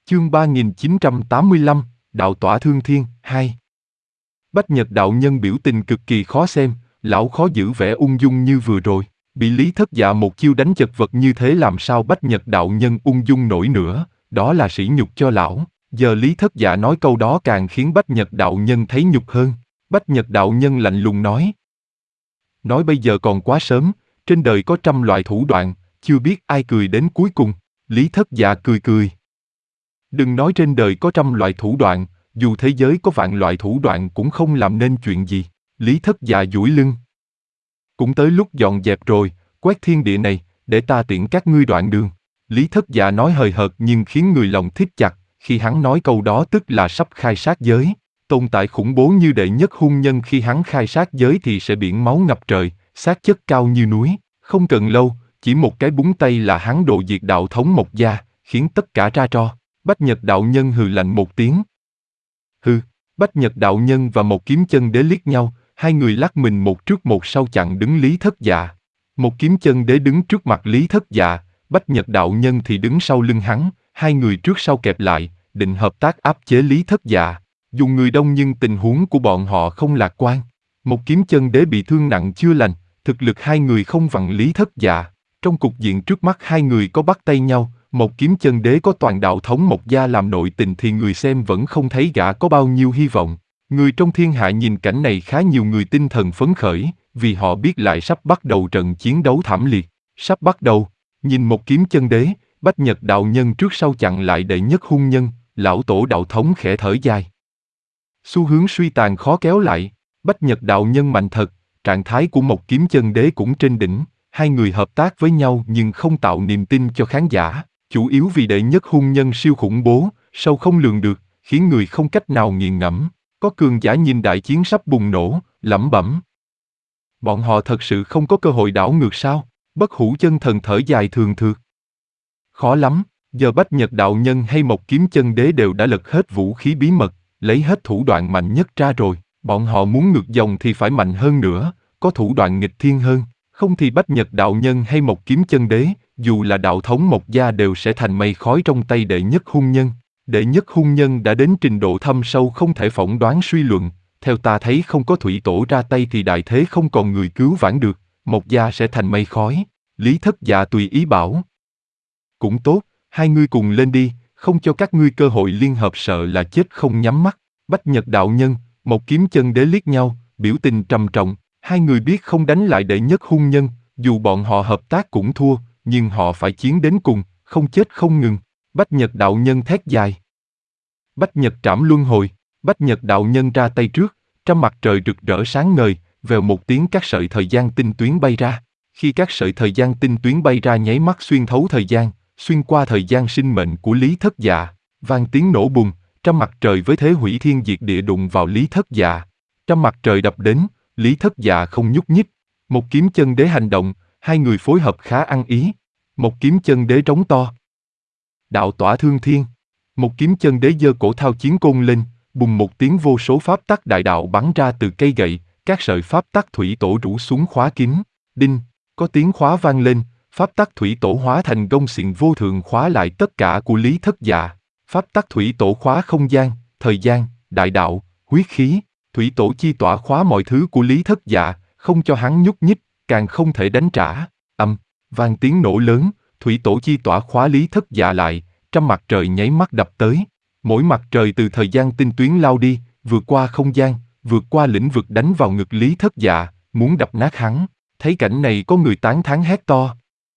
Chương 3985, Đạo tỏa thương thiên, 2. Bách Nhật đạo nhân biểu tình cực kỳ khó xem, lão khó giữ vẻ ung dung như vừa rồi. Bị Lý Thất Dạ một chiêu đánh chật vật như thế làm sao Bách Nhật đạo nhân ung dung nổi nữa, đó là sỉ nhục cho lão. Giờ Lý Thất Dạ nói câu đó càng khiến Bách Nhật đạo nhân thấy nhục hơn. Bách Nhật đạo nhân lạnh lùng nói. Nói bây giờ còn quá sớm, trên đời có trăm loại thủ đoạn, chưa biết ai cười đến cuối cùng. Lý Thất Dạ cười cười. Đừng nói trên đời có trăm loại thủ đoạn, dù thế giới có vạn loại thủ đoạn cũng không làm nên chuyện gì. Lý Thất Dạ duỗi lưng. Cũng tới lúc dọn dẹp rồi, quét thiên địa này, để ta tiễn các ngươi đoạn đường. Lý Thất Dạ nói hời hợt nhưng khiến người lòng thít chặt, khi hắn nói câu đó tức là sắp khai sát giới. Tồn tại khủng bố như đệ nhất hung nhân khi hắn khai sát giới thì sẽ biển máu ngập trời, xác chất cao như núi. Không cần lâu, chỉ một cái búng tay là hắn độ diệt đạo thống Mộc Gia, khiến tất cả ra tro. Bách Nhật đạo nhân hừ lạnh một tiếng. Hừ, Bách Nhật đạo nhân và một kiếm chân đế liếc nhau, hai người lắc mình một trước một sau chặn đứng Lý Thất Dạ. Một kiếm chân đế đứng trước mặt Lý Thất Dạ, Bách Nhật đạo nhân thì đứng sau lưng hắn, hai người trước sau kẹp lại, định hợp tác áp chế Lý Thất Dạ. Dù người đông nhưng tình huống của bọn họ không lạc quan. Một kiếm chân đế bị thương nặng chưa lành, thực lực hai người không bằng Lý Thất Dạ. Trong cục diện trước mắt hai người có bắt tay nhau, một kiếm chân đế có toàn đạo thống Mộc Gia làm nội tình thì người xem vẫn không thấy gã có bao nhiêu hy vọng. Người trong thiên hạ nhìn cảnh này khá nhiều người tinh thần phấn khởi, vì họ biết lại sắp bắt đầu trận chiến đấu thảm liệt. Sắp bắt đầu, nhìn một kiếm chân đế, Bách Nhật đạo nhân trước sau chặn lại đệ nhất hung nhân, lão tổ đạo thống khẽ thở dài. Xu hướng suy tàn khó kéo lại, Bách Nhật đạo nhân mạnh thật, trạng thái của một kiếm chân đế cũng trên đỉnh, hai người hợp tác với nhau nhưng không tạo niềm tin cho khán giả, chủ yếu vì đệ nhất hung nhân siêu khủng bố, sâu không lường được, khiến người không cách nào nghiền ngẫm. Có cường giả nhìn đại chiến sắp bùng nổ, lẩm bẩm. Bọn họ thật sự không có cơ hội đảo ngược sao? Bất Hủ chân thần thở dài thường thượt. Khó lắm, giờ Bách Nhật đạo nhân hay một kiếm chân đế đều đã lật hết vũ khí bí mật, lấy hết thủ đoạn mạnh nhất ra rồi. Bọn họ muốn ngược dòng thì phải mạnh hơn nữa, có thủ đoạn nghịch thiên hơn. Không thì Bách Nhật đạo nhân hay một kiếm chân đế, dù là đạo thống Mộc Gia đều sẽ thành mây khói trong tay đệ nhất hung nhân. Đệ nhất hung nhân đã đến trình độ thâm sâu không thể phỏng đoán suy luận. Theo ta thấy không có thủy tổ ra tay thì đại thế không còn người cứu vãn được, Mộc Gia sẽ thành mây khói. Lý Thất Dạ tùy ý bảo. Cũng tốt, hai ngươi cùng lên đi, không cho các ngươi cơ hội liên hợp sợ là chết không nhắm mắt. Bách Nhật đạo nhân, một kiếm chân đế liếc nhau, biểu tình trầm trọng. Hai người biết không đánh lại đệ nhất hung nhân, dù bọn họ hợp tác cũng thua, nhưng họ phải chiến đến cùng, không chết không ngừng. Bách Nhật đạo nhân thét dài. Bách Nhật trảm luân hồi, Bách Nhật đạo nhân ra tay trước, trăm mặt trời rực rỡ sáng ngời, vèo một tiếng các sợi thời gian tinh tuyến bay ra. Khi các sợi thời gian tinh tuyến bay ra nháy mắt xuyên thấu thời gian, xuyên qua thời gian sinh mệnh của Lý Thất Dạ, vang tiếng nổ bùng, trăm mặt trời với thế hủy thiên diệt địa đụng vào Lý Thất Dạ. Trăm mặt trời đập đến, Lý Thất Dạ không nhúc nhích. Một kiếm chân đế hành động, hai người phối hợp khá ăn ý. Một kiếm chân đế trống to. Đạo tỏa thương thiên. Một kiếm chân đế giơ cổ thao chiến côn lên, bùng một tiếng vô số pháp tắc đại đạo bắn ra từ cây gậy, các sợi pháp tắc thủy tổ rủ xuống khóa kín. Đinh, có tiếng khóa vang lên, pháp tắc thủy tổ hóa thành gông xiềng vô thượng khóa lại tất cả của Lý Thất Dạ. Pháp tắc thủy tổ khóa không gian, thời gian, đại đạo, huyết khí, thủy tổ chi tỏa khóa mọi thứ của Lý Thất Dạ, không cho hắn nhúc nhích, càng không thể đánh trả. Vang tiếng nổ lớn, thủy tổ chi tỏa khóa Lý Thất Dạ lại, trăm mặt trời nháy mắt đập tới. Mỗi mặt trời từ thời gian tinh tuyến lao đi, vượt qua không gian, vượt qua lĩnh vực đánh vào ngực Lý Thất Dạ, muốn đập nát hắn. Thấy cảnh này có người tán thán hét to.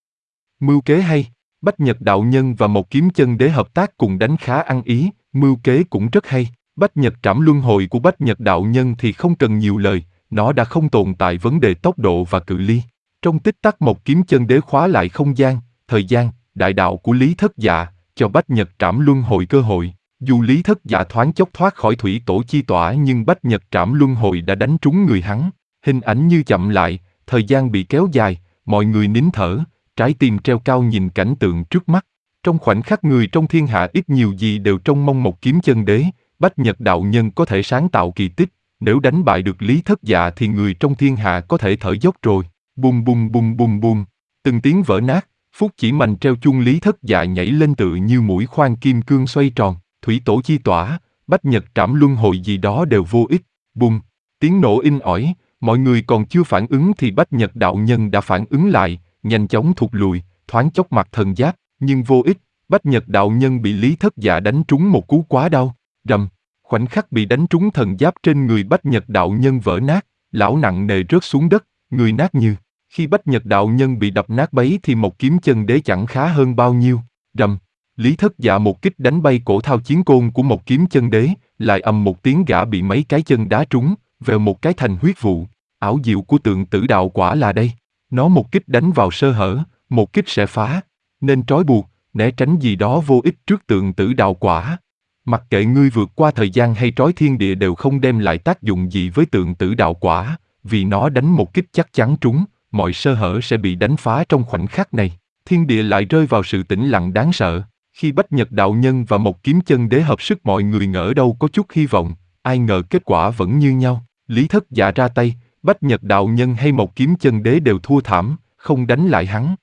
Mưu kế hay, Bách Nhật đạo nhân và một kiếm chân đế hợp tác cùng đánh khá ăn ý, mưu kế cũng rất hay. Bách Nhật trảm luân hồi của Bách Nhật đạo nhân thì không cần nhiều lời, nó đã không tồn tại vấn đề tốc độ và cự ly. Trong tích tắc một kiếm chân đế khóa lại không gian, thời gian, đại đạo của Lý Thất Dạ, cho Bách Nhật trảm luân hồi cơ hội. Dù Lý Thất Dạ thoáng chốc thoát khỏi thủy tổ chi tỏa nhưng Bách Nhật trảm luân hồi đã đánh trúng người hắn. Hình ảnh như chậm lại, thời gian bị kéo dài, mọi người nín thở, trái tim treo cao nhìn cảnh tượng trước mắt. Trong khoảnh khắc người trong thiên hạ ít nhiều gì đều trông mong một kiếm chân đế, Bách Nhật đạo nhân có thể sáng tạo kỳ tích. Nếu đánh bại được Lý Thất Dạ thì người trong thiên hạ có thể thở dốc rồi. Bùng bùng bùng bùng bùng, từng tiếng vỡ nát, Phúc chỉ mành treo chung Lý Thất Dạ nhảy lên tựa như mũi khoan kim cương xoay tròn, thủy tổ chi tỏa, bách nhật trảm luân hồi gì đó đều vô ích. Bùng, tiếng nổ inh ỏi, mọi người còn chưa phản ứng thì bách nhật đạo nhân đã phản ứng lại, nhanh chóng thụt lùi, thoáng chốc mặc thần giáp, nhưng vô ích, bách nhật đạo nhân bị Lý Thất Dạ đánh trúng một cú quá đau, rầm, khoảnh khắc bị đánh trúng thần giáp trên người bách nhật đạo nhân vỡ nát, lão nặng nề rớt xuống đất, người nát như. Khi bách nhật đạo nhân bị đập nát bấy thì một kiếm chân đế chẳng khá hơn bao nhiêu, rầm. Lý Thất Dạ một kích đánh bay cổ thao chiến côn của một kiếm chân đế, lại ầm một tiếng gã bị mấy cái chân đá trúng, vèo một cái thành huyết vụ. Ảo diệu của tượng tử đạo quả là đây. Nó một kích đánh vào sơ hở, một kích sẽ phá. Nên trói buộc, né tránh gì đó vô ích trước tượng tử đạo quả. Mặc kệ ngươi vượt qua thời gian hay trói thiên địa đều không đem lại tác dụng gì với tượng tử đạo quả, vì nó đánh một kích chắc chắn trúng, mọi sơ hở sẽ bị đánh phá trong khoảnh khắc này. Thiên địa lại rơi vào sự tĩnh lặng đáng sợ. Khi bách nhật đạo nhân và một kiếm chân đế hợp sức mọi người ngỡ đâu có chút hy vọng, ai ngờ kết quả vẫn như nhau. Lý Thất Dạ ra tay, bách nhật đạo nhân hay một kiếm chân đế đều thua thảm, không đánh lại hắn.